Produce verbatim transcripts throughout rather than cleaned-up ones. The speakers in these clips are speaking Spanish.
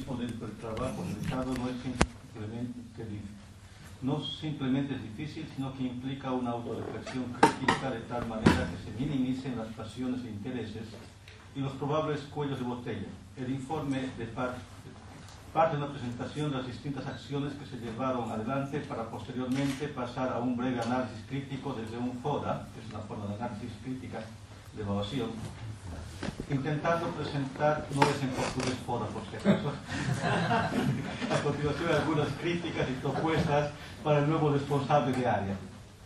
mismo dentro del trabajo realizado no es simplemente, no simplemente es difícil, sino que implica una autorreflexión crítica de tal manera que se minimicen las pasiones e intereses y los probables cuellos de botella. El informe de parte, parte de una presentación de las distintas acciones que se llevaron adelante para posteriormente pasar a un breve análisis crítico desde un FODA, que es una forma de análisis crítica de evaluación, intentando presentar, no es en portugués FODA por si acaso, a continuación algunas críticas y propuestas para el nuevo responsable de área.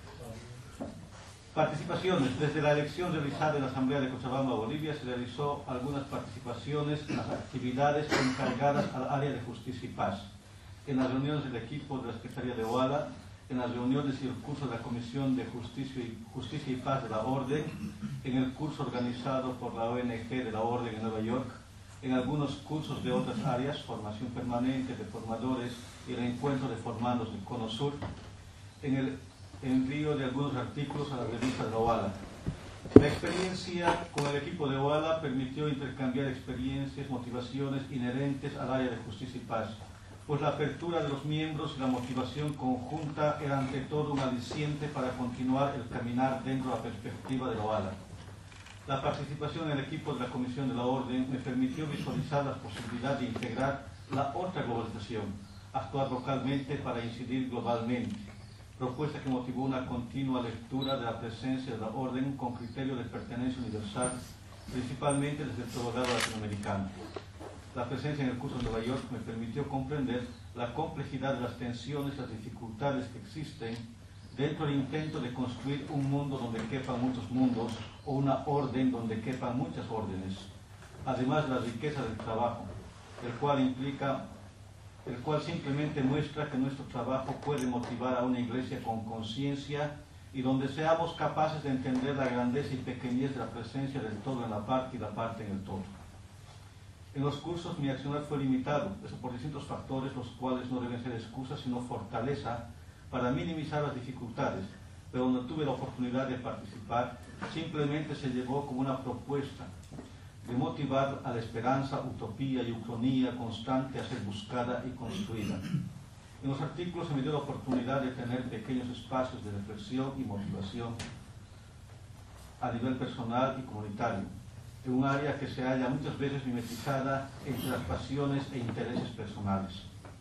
Participaciones. Desde la elección realizada en la Asamblea de Cochabamba, Bolivia, se realizó algunas participaciones en las actividades encargadas al área de Justicia y Paz, en las reuniones del equipo de la Secretaría de OALA, en las reuniones y el curso de la Comisión de Justicia y, Justicia y Paz de la Orden, en el curso organizado por la O N G de la Orden en Nueva York, en algunos cursos de otras áreas, formación permanente de formadores y el encuentro de formandos del Cono Sur, en el envío de algunos artículos a la revista de la OALA. La experiencia con el equipo de OALA permitió intercambiar experiencias, motivaciones inherentes al área de Justicia y Paz, pues la apertura de los miembros y la motivación conjunta era ante todo un aliciente para continuar el caminar dentro de la perspectiva de la OALA. La participación en el equipo de la Comisión de la Orden me permitió visualizar la posibilidad de integrar la otra globalización, actuar localmente para incidir globalmente, propuesta que motivó una continua lectura de la presencia de la Orden con criterio de pertenencia universal, principalmente desde el programa latinoamericano. La presencia en el curso de Nueva York me permitió comprender la complejidad de las tensiones y las dificultades que existen dentro del intento de construir un mundo donde quepan muchos mundos o una orden donde quepan muchas órdenes, además de la riqueza del trabajo, el cual implica el cual simplemente muestra que nuestro trabajo puede motivar a una iglesia con conciencia y donde seamos capaces de entender la grandeza y pequeñez de la presencia del todo en la parte y la parte en el todo. En los cursos mi accionar fue limitado, eso por distintos factores, los cuales no deben ser excusas sino fortaleza para minimizar las dificultades, pero donde tuve la oportunidad de participar, simplemente se llevó como una propuesta de motivar a la esperanza, utopía y ucronía constante a ser buscada y construida. En los artículos se me dio la oportunidad de tener pequeños espacios de reflexión y motivación a nivel personal y comunitario, en un área que se halla muchas veces mimetizada entre las pasiones e intereses personales.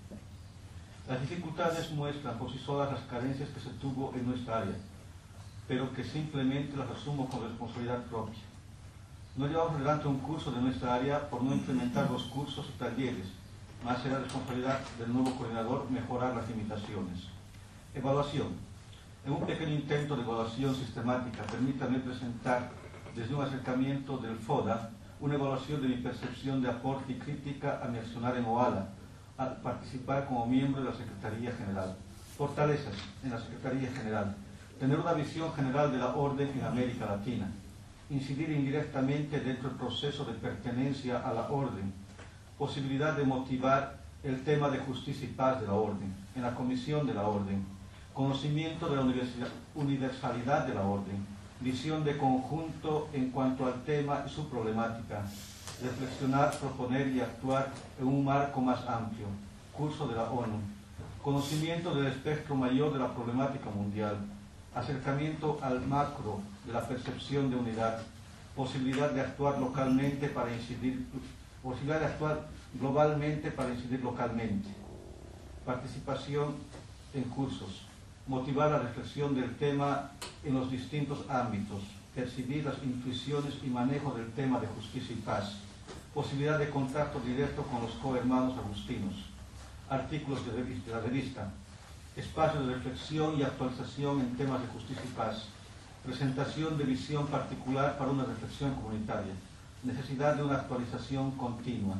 Las dificultades muestran por sí solas las carencias que se tuvo en nuestra área, pero que simplemente las asumo con responsabilidad propia. No llevamos adelante un curso de nuestra área por no implementar los cursos y talleres, más será responsabilidad del nuevo coordinador mejorar las limitaciones. Evaluación. En un pequeño intento de evaluación sistemática, permítame presentar desde un acercamiento del FODA una evaluación de mi percepción de aporte y crítica a mi accionar en OALA, al participar como miembro de la Secretaría General. Fortalezas en la Secretaría General. Tener una visión general de la orden en América Latina. Incidir indirectamente dentro del proceso de pertenencia a la orden, posibilidad de motivar el tema de justicia y paz de la orden, en la comisión de la orden, conocimiento de la universalidad de la orden, visión de conjunto en cuanto al tema y su problemática, reflexionar, proponer y actuar en un marco más amplio, curso de la ONU, conocimiento del espectro mayor de la problemática mundial, acercamiento al macro de la percepción de unidad, posibilidad de actuar localmente para incidir, posibilidad de actuar globalmente para incidir localmente, participación en cursos, motivar la reflexión del tema en los distintos ámbitos, percibir las intuiciones y manejo del tema de justicia y paz, posibilidad de contacto directo con los cohermanos agustinos, artículos de, de la revista, espacio de reflexión y actualización en temas de justicia y paz, presentación de visión particular para una reflexión comunitaria, necesidad de una actualización continua.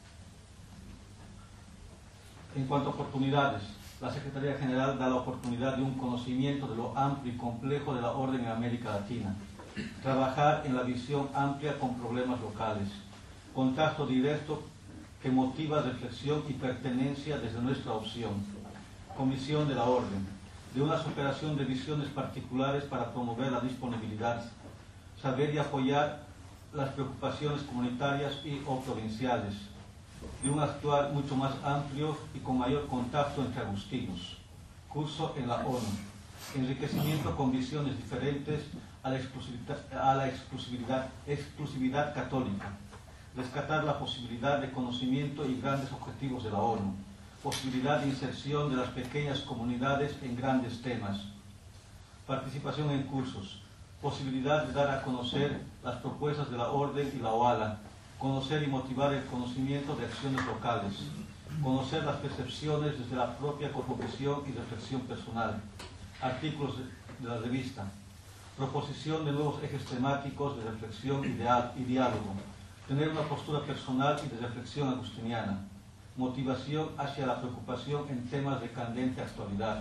En cuanto a oportunidades, la Secretaría General da la oportunidad de un conocimiento de lo amplio y complejo de la orden en América Latina, trabajar en la visión amplia con problemas locales, contacto directo que motiva reflexión y pertenencia desde nuestra opción, comisión de la orden, de una superación de visiones particulares para promover la disponibilidad, saber y apoyar las preocupaciones comunitarias y o provinciales, de un actuar mucho más amplio y con mayor contacto entre agustinos. Curso en la ONU. Enriquecimiento con visiones diferentes a la exclusividad, a la exclusividad, exclusividad católica. Rescatar la posibilidad de conocimiento y grandes objetivos de la ONU. Posibilidad de inserción de las pequeñas comunidades en grandes temas. Participación en cursos. Posibilidad de dar a conocer las propuestas de la Orden y la OALA. Conocer y motivar el conocimiento de acciones locales. Conocer las percepciones desde la propia cosmovisión y reflexión personal. Artículos de la revista. Proposición de nuevos ejes temáticos de reflexión y, de, y diálogo. Tener una postura personal y de reflexión agustiniana. Motivación hacia la preocupación en temas de candente actualidad.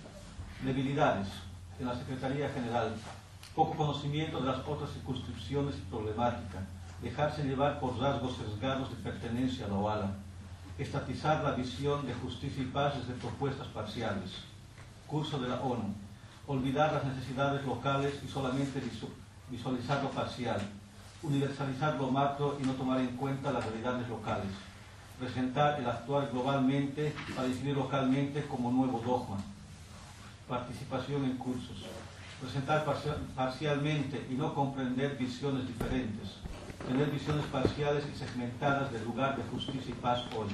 Debilidades. En la Secretaría General. Poco conocimiento de las otras circunscripciones y problemática. Dejarse llevar por rasgos sesgados de pertenencia a la OALA. Estatizar la visión de justicia y paz desde propuestas parciales. Curso de la ONU. Olvidar las necesidades locales y solamente visualizar lo parcial. Universalizar lo macro y no tomar en cuenta las realidades locales. Presentar el actuar globalmente para incidir localmente como nuevo dogma. Participación en cursos. Presentar parcialmente y no comprender visiones diferentes. Tener visiones parciales y segmentadas del lugar de justicia y paz hoy.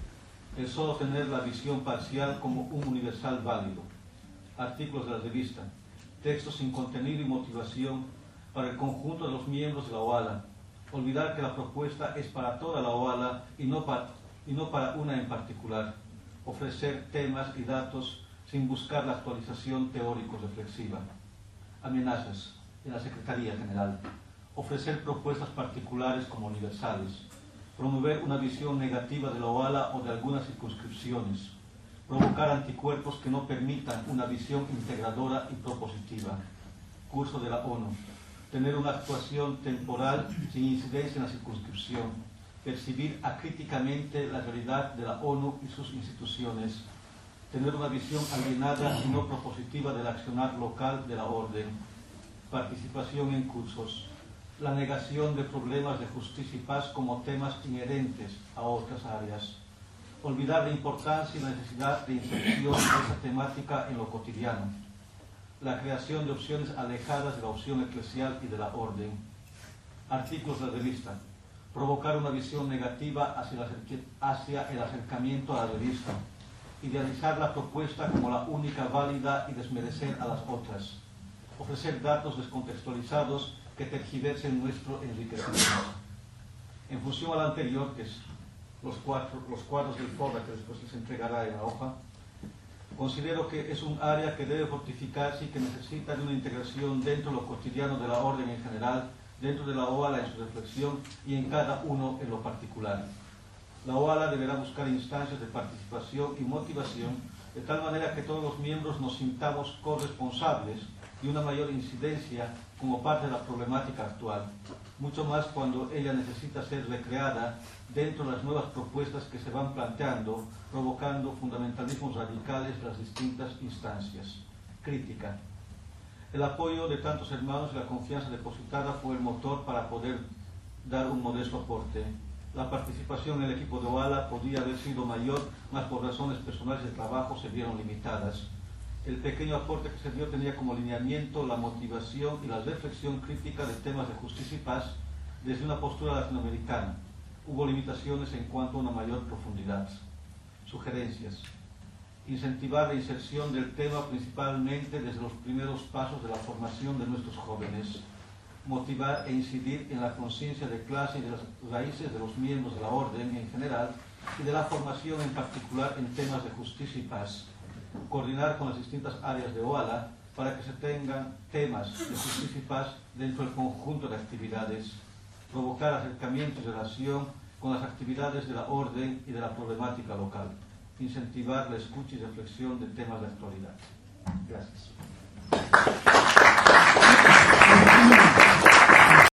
El solo tener la visión parcial como un universal válido. Artículos de la revista. Textos sin contenido y motivación para el conjunto de los miembros de la OALA. Olvidar que la propuesta es para toda la OALA y no para, y no para una en particular. Ofrecer temas y datos sin buscar la actualización teórico-reflexiva. Amenazas en la Secretaría General. Ofrecer propuestas particulares como universales. Promover una visión negativa de la OALA o de algunas circunscripciones. Provocar anticuerpos que no permitan una visión integradora y propositiva. Curso de la ONU. Tener una actuación temporal sin incidencia en la circunscripción. Percibir acríticamente la realidad de la ONU y sus instituciones. Tener una visión alienada y no propositiva del accionar local de la orden. Participación en cursos. La negación de problemas de justicia y paz como temas inherentes a otras áreas. Olvidar la importancia y la necesidad de inserción de esa temática en lo cotidiano. La creación de opciones alejadas de la opción eclesial y de la orden. Artículos de la revista. Provocar una visión negativa hacia el, hacia el acercamiento a la revista. Idealizar la propuesta como la única válida y desmerecer a las otras. Ofrecer datos descontextualizados que tergiversen nuestro enriquecimiento. En función a lo anterior, que es los, cuatro, los cuadros del FODA que después les entregará en la hoja, considero que es un área que debe fortificarse y que necesita de una integración dentro de lo cotidiano de la orden en general, dentro de la OALA en su reflexión y en cada uno en lo particular. La OALA deberá buscar instancias de participación y motivación de tal manera que todos los miembros nos sintamos corresponsables de una mayor incidencia como parte de la problemática actual, mucho más cuando ella necesita ser recreada dentro de las nuevas propuestas que se van planteando, provocando fundamentalismos radicales de las distintas instancias. Crítica. El apoyo de tantos hermanos y la confianza depositada fue el motor para poder dar un modesto aporte. La participación en el equipo de OALA podría haber sido mayor, mas por razones personales de trabajo se vieron limitadas. El pequeño aporte que se dio tenía como lineamiento la motivación y la reflexión crítica de temas de justicia y paz desde una postura latinoamericana. Hubo limitaciones en cuanto a una mayor profundidad. Sugerencias. Incentivar la inserción del tema principalmente desde los primeros pasos de la formación de nuestros jóvenes. Motivar e incidir en la conciencia de clase y de las raíces de los miembros de la orden en general y de la formación en particular en temas de justicia y paz. Coordinar con las distintas áreas de OALA para que se tengan temas de justicia y paz dentro del conjunto de actividades. Provocar acercamiento y relación con las actividades de la orden y de la problemática local. Incentivar la escucha y reflexión de temas de actualidad. Gracias.